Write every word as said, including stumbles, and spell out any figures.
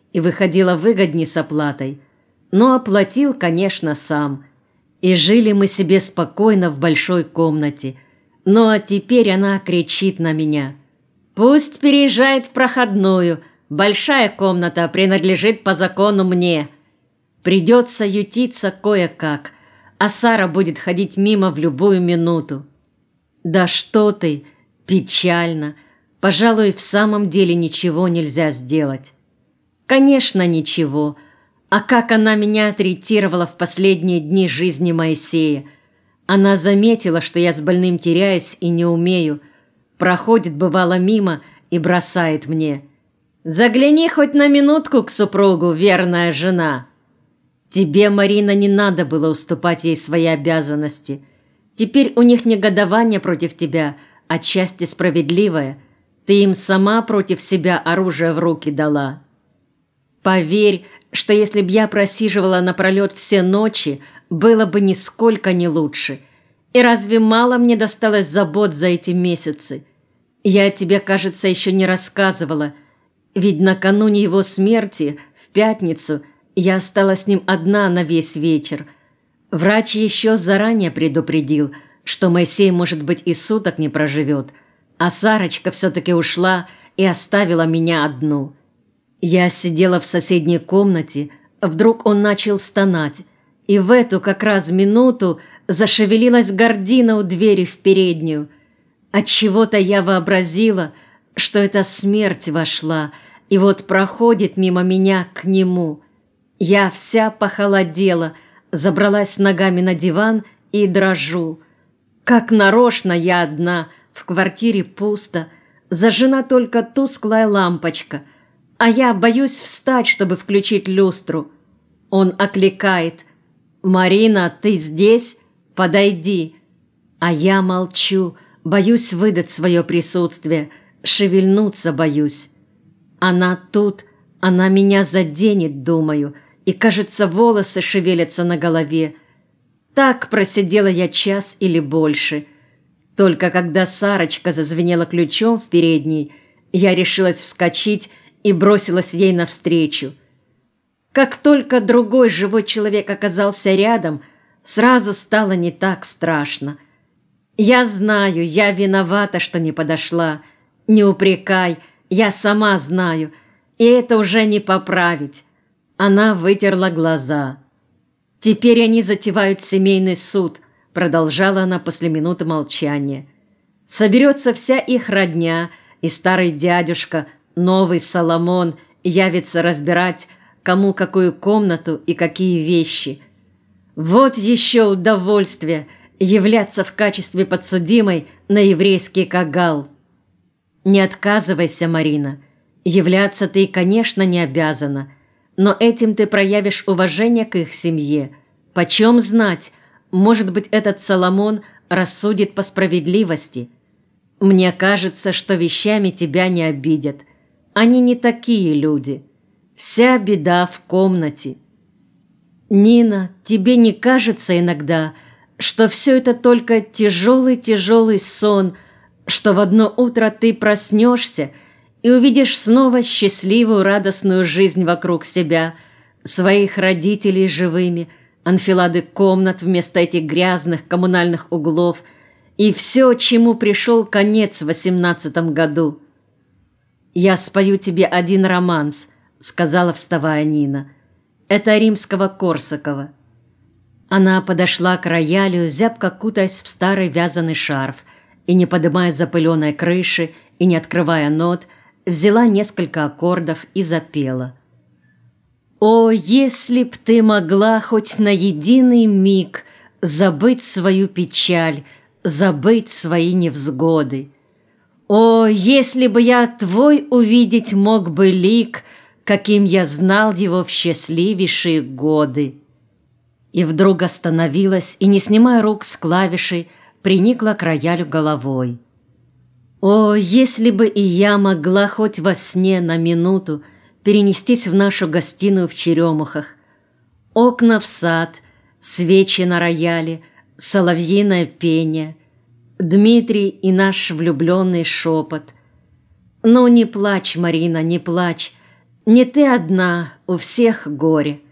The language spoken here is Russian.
и выходило выгодней с оплатой, но оплатил, конечно, сам. И жили мы себе спокойно в большой комнате. Ну а теперь она кричит на меня: «Пусть переезжает в проходную, большая комната принадлежит по закону мне». Придется ютиться кое-как, а Сара будет ходить мимо в любую минуту. Да что ты, печально. Пожалуй, в самом деле ничего нельзя сделать. Конечно, ничего. А как она меня третировала в последние дни жизни Моисея. Она заметила, что я с больным теряюсь и не умею. Проходит, бывало, мимо и бросает мне: «Загляни хоть на минутку к супругу, верная жена». Тебе, Марина, не надо было уступать ей свои обязанности. Теперь у них негодование против тебя, отчасти справедливое. Ты им сама против себя оружие в руки дала. Поверь, что если б я просиживала напролет все ночи, было бы нисколько не лучше. И разве мало мне досталось забот за эти месяцы? Я тебе, кажется, еще не рассказывала, ведь накануне его смерти, в пятницу, я осталась с ним одна на весь вечер. Врач еще заранее предупредил, что Моисей, может быть, и суток не проживет, а Сарочка все-таки ушла и оставила меня одну. Я сидела в соседней комнате, вдруг он начал стонать, и в эту как раз минуту зашевелилась гардина у двери в переднюю. Отчего-то я вообразила, что эта смерть вошла, и вот проходит мимо меня к нему. Я вся похолодела, забралась ногами на диван и дрожу. Как нарочно я одна, в квартире пусто, зажжена только тусклая лампочка, а я боюсь встать, чтобы включить люстру. Он окликает: «Марина, ты здесь? Подойди». А я молчу, боюсь выдать свое присутствие, шевельнуться боюсь. Она тут, она меня заденет, думаю, и, кажется, волосы шевелятся на голове. Так просидела я час или больше. Только когда Сарочка зазвенела ключом в передней, я решилась вскочить и бросилась ей навстречу. Как только другой живой человек оказался рядом, сразу стало не так страшно. Я знаю, я виновата, что не подошла. Не упрекай, я сама знаю, и это уже не поправить. Она вытерла глаза. «Теперь они затевают семейный суд», — продолжала она после минуты молчания. «Соберется вся их родня, и старый дядюшка, новый Соломон, явится разбирать, кому какую комнату и какие вещи. Вот еще удовольствие являться в качестве подсудимой на еврейский кагал. Не отказывайся, Марина. Являться ты, конечно, не обязана, но этим ты проявишь уважение к их семье. Почем знать, может быть, этот Соломон рассудит по справедливости. Мне кажется, что вещами тебя не обидят. Они не такие люди. Вся беда в комнате. Нина, тебе не кажется иногда, что все это только тяжелый-тяжелый сон, что в одно утро ты проснешься и увидишь снова счастливую, радостную жизнь вокруг себя, своих родителей живыми, анфилады комнат вместо этих грязных коммунальных углов и все, чему пришел конец в восемнадцатом году. «Я спою тебе один романс», — сказала, вставая Нина. «Это Римского-Корсакова». Она подошла к роялю, зябко кутаясь в старый вязаный шарф, и, не подымая запыленной крыши и не открывая нот, взяла несколько аккордов и запела. «О, если б ты могла хоть на единый миг забыть свою печаль, забыть свои невзгоды! О, если бы я твой увидеть мог бы лик, каким я знал его в счастливейшие годы!» И вдруг остановилась и, не снимая рук с клавишей, приникла к роялю головой. «О, если бы и я могла хоть во сне на минуту перенестись в нашу гостиную в Черемухах! Окна в сад, свечи на рояле, соловьиное пение, Дмитрий и наш влюбленный шепот. Ну, не плачь, Марина, не плачь, Не ты одна, у всех горе.